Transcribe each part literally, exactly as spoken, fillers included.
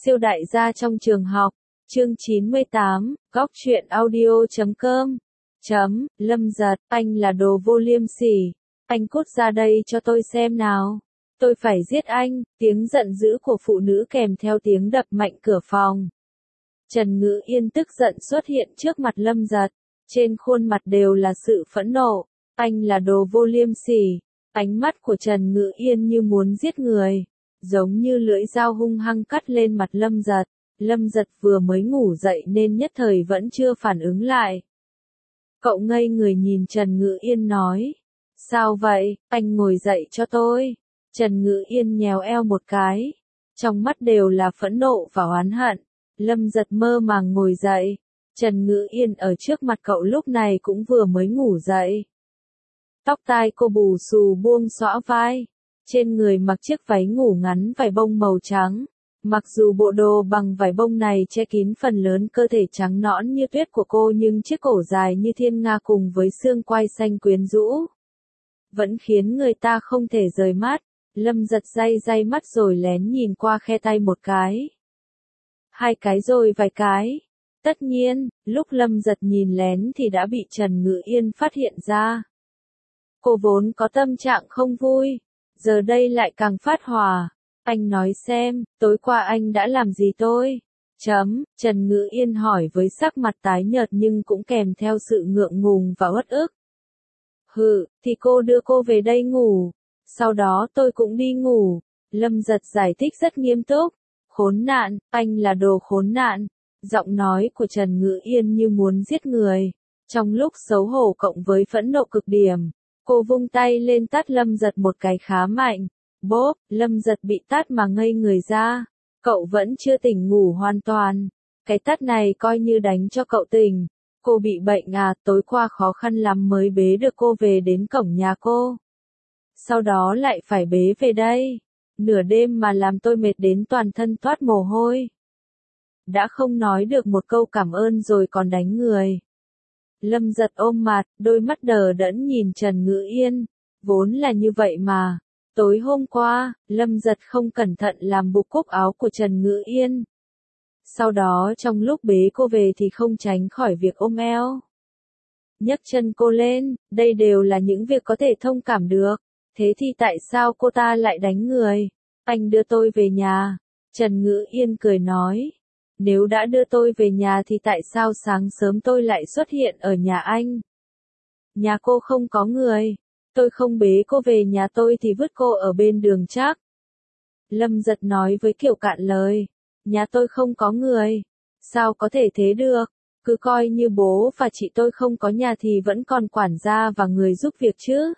Siêu đại gia trong trường học, chương chín mươi tám, góc truyện audio chấm com. Chấm, Lâm Giật, anh là đồ vô liêm sỉ. Anh cút ra đây cho tôi xem nào. Tôi phải giết anh, tiếng giận dữ của phụ nữ kèm theo tiếng đập mạnh cửa phòng. Trần Ngữ Yên tức giận xuất hiện trước mặt Lâm Giật. Trên khuôn mặt đều là sự phẫn nộ. Anh là đồ vô liêm sỉ. Ánh mắt của Trần Ngữ Yên như muốn giết người. Giống như lưỡi dao hung hăng cắt lên mặt Lâm Giật. Lâm Giật vừa mới ngủ dậy nên nhất thời vẫn chưa phản ứng lại. Cậu ngây người nhìn Trần Ngữ Yên nói. Sao vậy, anh ngồi dậy cho tôi. Trần Ngữ Yên nhéo eo một cái. Trong mắt đều là phẫn nộ và oán hận. Lâm Giật mơ màng ngồi dậy. Trần Ngữ Yên ở trước mặt cậu lúc này cũng vừa mới ngủ dậy. Tóc tai cô bù xù buông xõa vai. Trên người mặc chiếc váy ngủ ngắn vải bông màu trắng. Mặc dù bộ đồ bằng vải bông này che kín phần lớn cơ thể trắng nõn như tuyết của cô nhưng chiếc cổ dài như thiên nga cùng với xương quai xanh quyến rũ. Vẫn khiến người ta không thể rời mắt. Lâm Giật day day mắt rồi lén nhìn qua khe tay một cái. Hai cái rồi vài cái. Tất nhiên, lúc Lâm Giật nhìn lén thì đã bị Trần Ngữ Yên phát hiện ra. Cô vốn có tâm trạng không vui. Giờ đây lại càng phát hỏa. Anh nói xem, tối qua anh đã làm gì tôi? Chấm, Trần Ngữ Yên hỏi với sắc mặt tái nhợt nhưng cũng kèm theo sự ngượng ngùng và uất ức. Hừ, thì cô đưa cô về đây ngủ. Sau đó tôi cũng đi ngủ. Lâm Giật giải thích rất nghiêm túc. Khốn nạn, anh là đồ khốn nạn. Giọng nói của Trần Ngữ Yên như muốn giết người. Trong lúc xấu hổ cộng với phẫn nộ cực điểm, cô vung tay lên tát Lâm Giật một cái khá mạnh. Bốp, Lâm Giật bị tát mà ngây người ra. Cậu vẫn chưa tỉnh ngủ hoàn toàn. Cái tát này coi như đánh cho cậu tỉnh. Cô bị bệnh à, tối qua khó khăn lắm mới bế được cô về đến cổng nhà cô. Sau đó lại phải bế về đây. Nửa đêm mà làm tôi mệt đến toàn thân toát mồ hôi. Đã không nói được một câu cảm ơn rồi còn đánh người. Lâm Giật ôm mặt, đôi mắt đờ đẫn nhìn Trần Ngữ Yên. Vốn là như vậy mà. Tối hôm qua, Lâm Giật không cẩn thận làm buộc cúc áo của Trần Ngữ Yên. Sau đó trong lúc bế cô về thì không tránh khỏi việc ôm eo. Nhấc chân cô lên, đây đều là những việc có thể thông cảm được. Thế thì tại sao cô ta lại đánh người? Anh đưa tôi về nhà. Trần Ngữ Yên cười nói. Nếu đã đưa tôi về nhà thì tại sao sáng sớm tôi lại xuất hiện ở nhà anh? Nhà cô không có người. Tôi không bế cô về nhà tôi thì vứt cô ở bên đường chắc. Lâm Giật nói với kiểu cạn lời. Nhà tôi không có người. Sao có thể thế được? Cứ coi như bố và chị tôi không có nhà thì vẫn còn quản gia và người giúp việc chứ.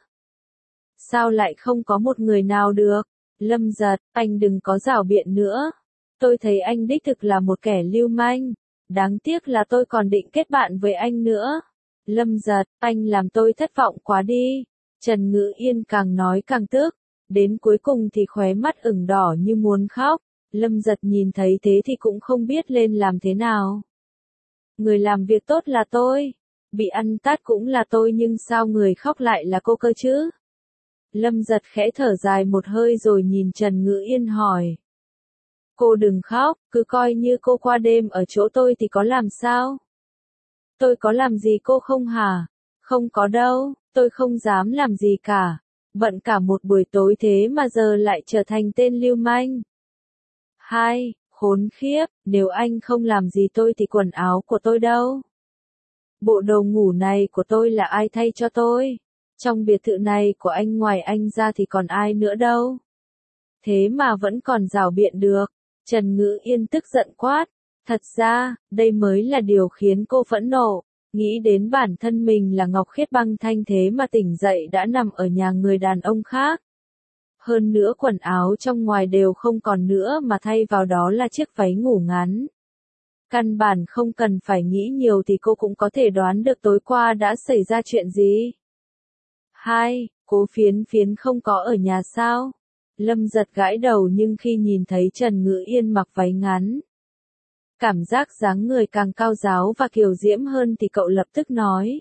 Sao lại không có một người nào được? Lâm Giật, anh đừng có giảo biện nữa. Tôi thấy anh đích thực là một kẻ lưu manh. Đáng tiếc là tôi còn định kết bạn với anh nữa. Lâm Giật, anh làm tôi thất vọng quá đi. Trần Ngữ Yên càng nói càng tức. Đến cuối cùng thì khóe mắt ửng đỏ như muốn khóc. Lâm Giật nhìn thấy thế thì cũng không biết lên làm thế nào. Người làm việc tốt là tôi. Bị ăn tát cũng là tôi nhưng sao người khóc lại là cô cơ chứ? Lâm Giật khẽ thở dài một hơi rồi nhìn Trần Ngữ Yên hỏi. Cô đừng khóc, cứ coi như cô qua đêm ở chỗ tôi thì có làm sao? Tôi có làm gì cô không hả? Không có đâu, tôi không dám làm gì cả. Bận cả một buổi tối thế mà giờ lại trở thành tên lưu manh. Hai, khốn khiếp, nếu anh không làm gì tôi thì quần áo của tôi đâu? Bộ đồ ngủ này của tôi là ai thay cho tôi? Trong biệt thự này của anh ngoài anh ra thì còn ai nữa đâu? Thế mà vẫn còn giảo biện được. Trần Ngữ Yên tức giận quát. Thật ra, đây mới là điều khiến cô phẫn nộ. Nghĩ đến bản thân mình là Ngọc Khiết băng thanh thế mà tỉnh dậy đã nằm ở nhà người đàn ông khác. Hơn nữa quần áo trong ngoài đều không còn nữa mà thay vào đó là chiếc váy ngủ ngắn. Căn bản không cần phải nghĩ nhiều thì cô cũng có thể đoán được tối qua đã xảy ra chuyện gì. Hai, Cố Phiến Phiến không có ở nhà sao? Lâm Giật gãi đầu nhưng khi nhìn thấy Trần Ngữ Yên mặc váy ngắn. Cảm giác dáng người càng cao ráo và kiều diễm hơn thì cậu lập tức nói.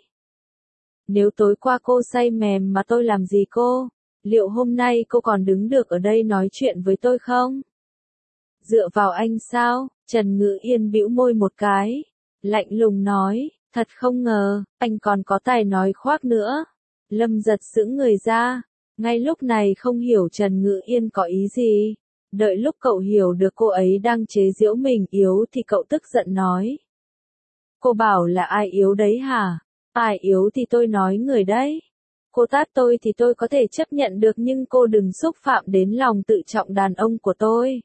Nếu tối qua cô say mềm mà tôi làm gì cô? Liệu hôm nay cô còn đứng được ở đây nói chuyện với tôi không? Dựa vào anh sao? Trần Ngữ Yên bĩu môi một cái, lạnh lùng nói, thật không ngờ, anh còn có tài nói khoác nữa. Lâm Giật sững người ra, ngay lúc này không hiểu Trần Ngữ Yên có ý gì. Đợi lúc cậu hiểu được cô ấy đang chế giễu mình yếu thì cậu tức giận nói. Cô bảo là ai yếu đấy hả? Ai yếu thì tôi nói người đấy. Cô tát tôi thì tôi có thể chấp nhận được nhưng cô đừng xúc phạm đến lòng tự trọng đàn ông của tôi.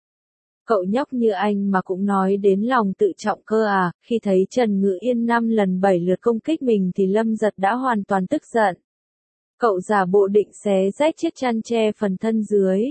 Cậu nhóc như anh mà cũng nói đến lòng tự trọng cơ à? Khi thấy Trần Ngữ Yên năm lần bảy lượt công kích mình thì Lâm Giật đã hoàn toàn tức giận. Cậu giả bộ định xé rách chiếc chăn che phần thân dưới.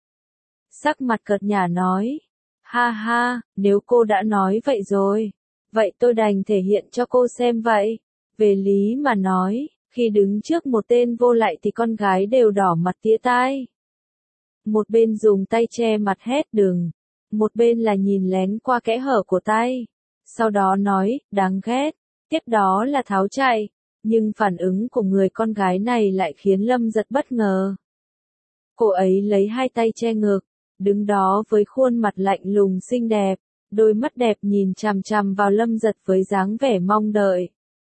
Sắc mặt cợt nhả nói, ha ha, nếu cô đã nói vậy rồi, vậy tôi đành thể hiện cho cô xem vậy. Về lý mà nói, khi đứng trước một tên vô lại thì con gái đều đỏ mặt tía tai. Một bên dùng tay che mặt hét đừng, một bên là nhìn lén qua kẽ hở của tay. Sau đó nói, đáng ghét, tiếp đó là tháo chạy. Nhưng phản ứng của người con gái này lại khiến Lâm Giật bất ngờ. Cô ấy lấy hai tay che ngực, đứng đó với khuôn mặt lạnh lùng xinh đẹp, đôi mắt đẹp nhìn chằm chằm vào Lâm Giật với dáng vẻ mong đợi.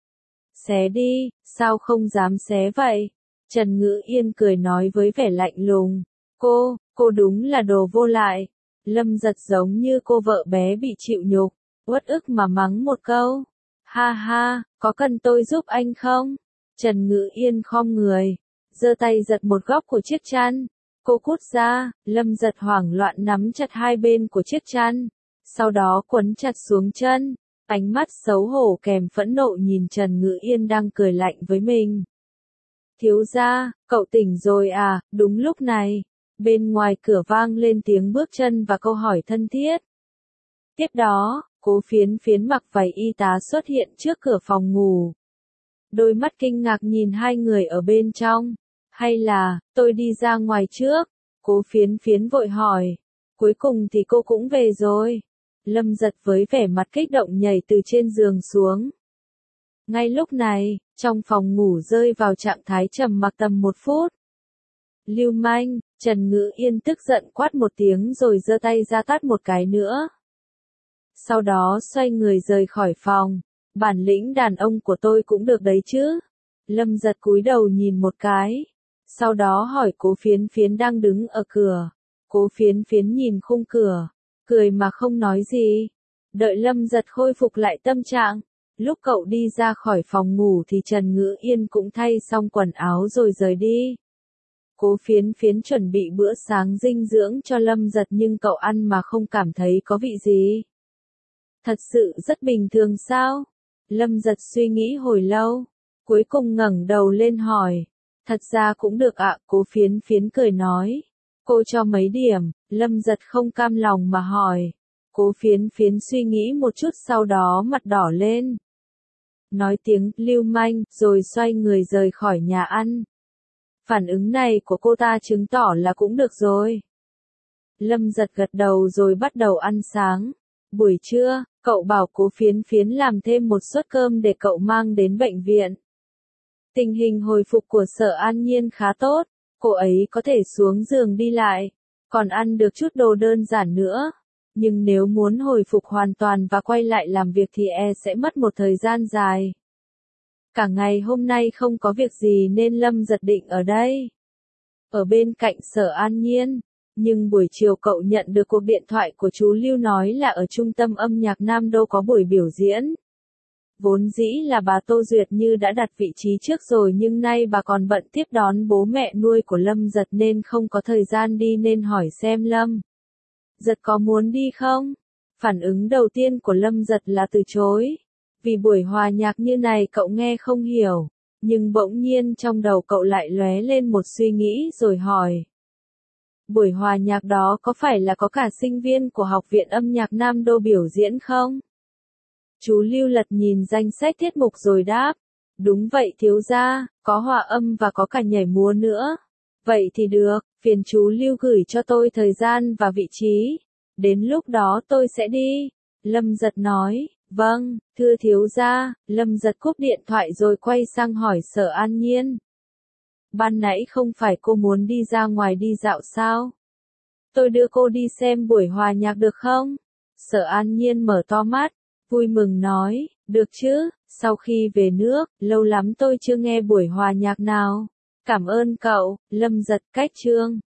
Xé đi, sao không dám xé vậy? Trần Ngữ Yên cười nói với vẻ lạnh lùng. Cô, cô đúng là đồ vô lại. Lâm Giật giống như cô vợ bé bị chịu nhục, uất ức mà mắng một câu. Ha ha, có cần tôi giúp anh không? Trần Ngữ Yên khom người, giơ tay giật một góc của chiếc chăn. Cô cút ra, Lâm Giật hoảng loạn nắm chặt hai bên của chiếc chăn, sau đó quấn chặt xuống chân, ánh mắt xấu hổ kèm phẫn nộ nhìn Trần Ngữ Yên đang cười lạnh với mình. Thiếu gia, cậu tỉnh rồi à? Đúng lúc này, bên ngoài cửa vang lên tiếng bước chân và câu hỏi thân thiết. Tiếp đó, Cố Phiến Phiến mặc váy y tá xuất hiện trước cửa phòng ngủ. Đôi mắt kinh ngạc nhìn hai người ở bên trong. Hay là, tôi đi ra ngoài trước? Cố Phiến Phiến vội hỏi. Cuối cùng thì cô cũng về rồi. Lâm Giật với vẻ mặt kích động nhảy từ trên giường xuống. Ngay lúc này, trong phòng ngủ rơi vào trạng thái trầm mặc tầm một phút. Lưu manh, Trần Ngữ Yên tức giận quát một tiếng rồi giơ tay ra tát một cái nữa. Sau đó xoay người rời khỏi phòng. Bản lĩnh đàn ông của tôi cũng được đấy chứ. Lâm Giật cúi đầu nhìn một cái. Sau đó hỏi Cố Phiến Phiến đang đứng ở cửa. Cố Phiến Phiến nhìn khung cửa, cười mà không nói gì. Đợi Lâm Giật khôi phục lại tâm trạng. Lúc cậu đi ra khỏi phòng ngủ thì Trần Ngữ Yên cũng thay xong quần áo rồi rời đi. Cố Phiến Phiến chuẩn bị bữa sáng dinh dưỡng cho Lâm Giật nhưng cậu ăn mà không cảm thấy có vị gì. Thật sự rất bình thường sao? Lâm Giật suy nghĩ hồi lâu, cuối cùng ngẩng đầu lên hỏi. Thật ra cũng được ạ, Cố Phiến Phiến cười nói. Cô cho mấy điểm? Lâm Giật không cam lòng mà hỏi. Cố Phiến Phiến suy nghĩ một chút sau đó mặt đỏ lên. Nói tiếng lưu manh rồi xoay người rời khỏi nhà ăn. Phản ứng này của cô ta chứng tỏ là cũng được rồi. Lâm Giật gật đầu rồi bắt đầu ăn sáng. Buổi trưa, cậu bảo Cố Phiến Phiến làm thêm một suất cơm để cậu mang đến bệnh viện. Tình hình hồi phục của Sở An Nhiên khá tốt, cô ấy có thể xuống giường đi lại, còn ăn được chút đồ đơn giản nữa. Nhưng nếu muốn hồi phục hoàn toàn và quay lại làm việc thì e sẽ mất một thời gian dài. Cả ngày hôm nay không có việc gì nên Lâm Giật định ở đây, ở bên cạnh Sở An Nhiên. Nhưng buổi chiều cậu nhận được cuộc điện thoại của chú Lưu nói là ở trung tâm âm nhạc Nam Đô có buổi biểu diễn. Vốn dĩ là bà Tô Duyệt Như đã đặt vị trí trước rồi nhưng nay bà còn bận tiếp đón bố mẹ nuôi của Lâm Giật nên không có thời gian đi nên hỏi xem Lâm Giật có muốn đi không? Phản ứng đầu tiên của Lâm Giật là từ chối. Vì buổi hòa nhạc như này cậu nghe không hiểu. Nhưng bỗng nhiên trong đầu cậu lại lóe lên một suy nghĩ rồi hỏi. Buổi hòa nhạc đó có phải là có cả sinh viên của Học viện Âm nhạc Nam Đô biểu diễn không? Chú Lưu lật nhìn danh sách tiết mục rồi đáp. Đúng vậy thiếu gia, có hòa âm và có cả nhảy múa nữa. Vậy thì được, phiền chú Lưu gửi cho tôi thời gian và vị trí. Đến lúc đó tôi sẽ đi. Lâm Giật nói, vâng, thưa thiếu gia. Lâm Giật cúp điện thoại rồi quay sang hỏi Sở An Nhiên. Ban nãy không phải cô muốn đi ra ngoài đi dạo sao? tôi đưa cô đi xem buổi hòa nhạc được không? Sở An Nhiên mở to mắt, vui mừng nói, được chứ, sau khi về nước, lâu lắm tôi chưa nghe buổi hòa nhạc nào. Cảm ơn cậu, Lâm Giật. Cách chương